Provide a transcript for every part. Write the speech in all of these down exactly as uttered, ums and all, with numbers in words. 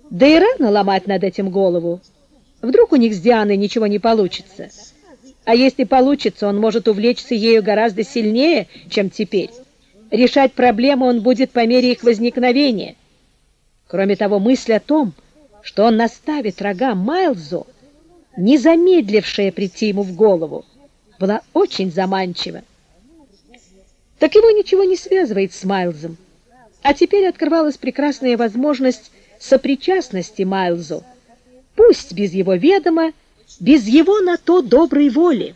Да и рано ломать над этим голову. Вдруг у них с Дианой ничего не получится. А если получится, он может увлечься ею гораздо сильнее, чем теперь. Решать проблемы он будет по мере их возникновения. Кроме того, мысль о том, что он наставит рога Майлзу, не замедлившая прийти ему в голову, была очень заманчива. Так его ничего не связывает с Майлзом. А теперь открывалась прекрасная возможность сопричастности Майлзу, пусть без его ведома, без его на то доброй воли.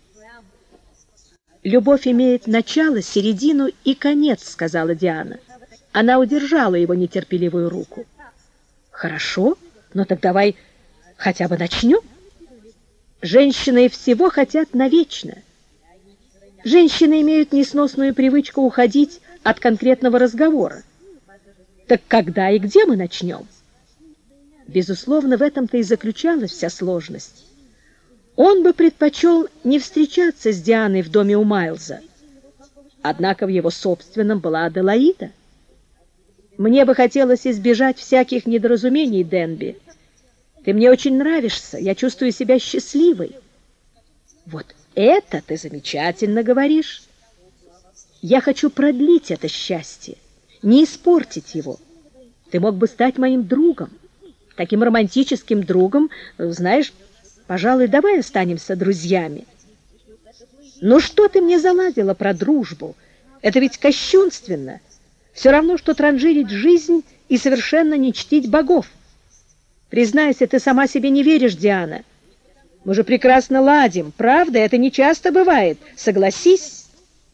«Любовь имеет начало, середину и конец», — сказала Диана. Она удержала его нетерпеливую руку. «Хорошо, но так давай хотя бы начнем. Женщины всего хотят навечно. Женщины имеют несносную привычку уходить от конкретного разговора. Так когда и где мы начнем?» Безусловно, в этом-то и заключалась вся сложность. Он бы предпочел не встречаться с Дианой в доме у Майлза. Однако в его собственном была Аделаида. «Мне бы хотелось избежать всяких недоразумений, Денби. Ты мне очень нравишься, я чувствую себя счастливой». «Вот это ты замечательно говоришь. Я хочу продлить это счастье, не испортить его. Ты мог бы стать моим другом, таким романтическим другом, знаешь, пожалуй, давай останемся друзьями». «Ну что ты мне заладила про дружбу? Это ведь кощунственно. Все равно, что транжирить жизнь и совершенно не чтить богов. Признайся, ты сама себе не веришь, Диана. Мы же прекрасно ладим, правда? Это не часто бывает. Согласись».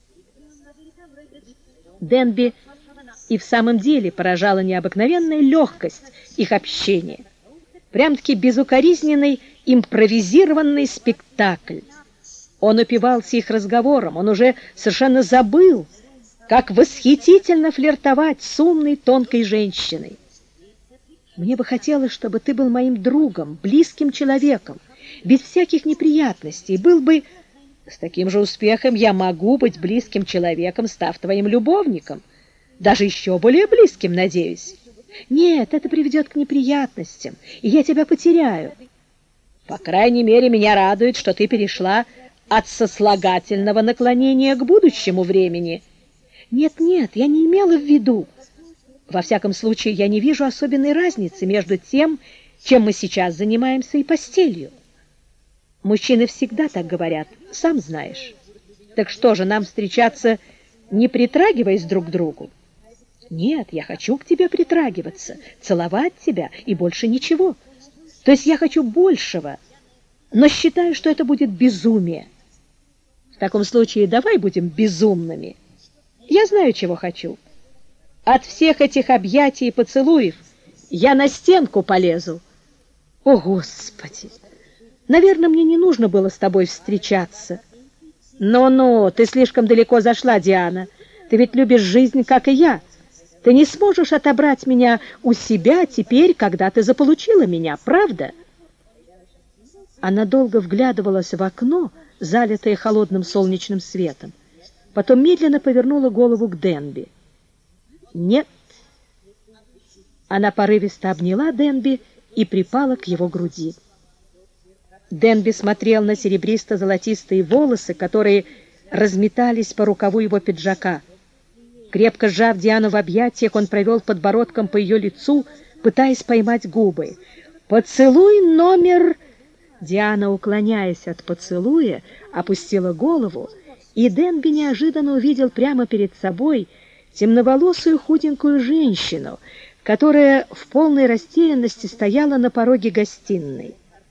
Денби и в самом деле поражала необыкновенная легкость их общения. Прям-таки безукоризненный импровизированный спектакль. Он упивался их разговором, он уже совершенно забыл, как восхитительно флиртовать с умной, тонкой женщиной. «Мне бы хотелось, чтобы ты был моим другом, близким человеком, без всяких неприятностей, был бы...» «С таким же успехом я могу быть близким человеком, став твоим любовником, даже еще более близким, надеюсь». «Нет, это приведет к неприятностям, и я тебя потеряю». «По крайней мере, меня радует, что ты перешла от сослагательного наклонения к будущему времени». «Нет-нет, я не имела в виду. Во всяком случае, я не вижу особенной разницы между тем, чем мы сейчас занимаемся, и постелью. Мужчины всегда так говорят, сам знаешь. Так что же, нам встречаться, не притрагиваясь друг к другу?» «Нет, я хочу к тебе притрагиваться, целовать тебя и больше ничего. То есть я хочу большего, но считаю, что это будет безумие. В таком случае давай будем безумными. Я знаю, чего хочу. От всех этих объятий и поцелуев я на стенку полезу». «О, Господи! Наверное, мне не нужно было с тобой встречаться». «Ну-ну, ты слишком далеко зашла, Диана. Ты ведь любишь жизнь, как и я. Ты не сможешь отобрать меня у себя теперь, когда ты заполучила меня, правда?» Она долго вглядывалась в окно, залитое холодным солнечным светом. Потом медленно повернула голову к Денби. «Нет». Она порывисто обняла Денби и припала к его груди. Денби смотрел на серебристо-золотистые волосы, которые разметались по рукаву его пиджака. Крепко сжав Диану в объятиях, он провел подбородком по ее лицу, пытаясь поймать губы. «Поцелуй номер...» Диана, уклоняясь от поцелуя, опустила голову, и Денби неожиданно увидел прямо перед собой темноволосую худенькую женщину, которая в полной растерянности стояла на пороге гостиной.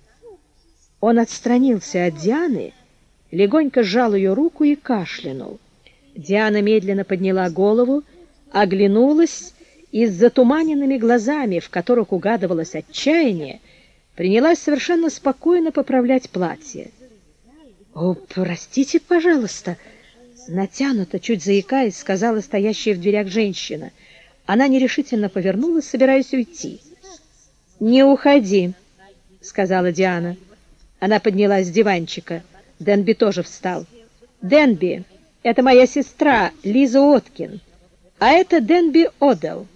Он отстранился от Дианы, легонько сжал ее руку и кашлянул. Диана медленно подняла голову, оглянулась и с затуманенными глазами, в которых угадывалось отчаяние, принялась совершенно спокойно поправлять платье. «О, простите, пожалуйста!» Натянуто, чуть заикаясь, сказала стоящая в дверях женщина. Она нерешительно повернулась, собираясь уйти. «Не уходи», — сказала Диана. Она поднялась с диванчика. Денби тоже встал. «Денби, это моя сестра Лиза Откин, а это Денби Одел».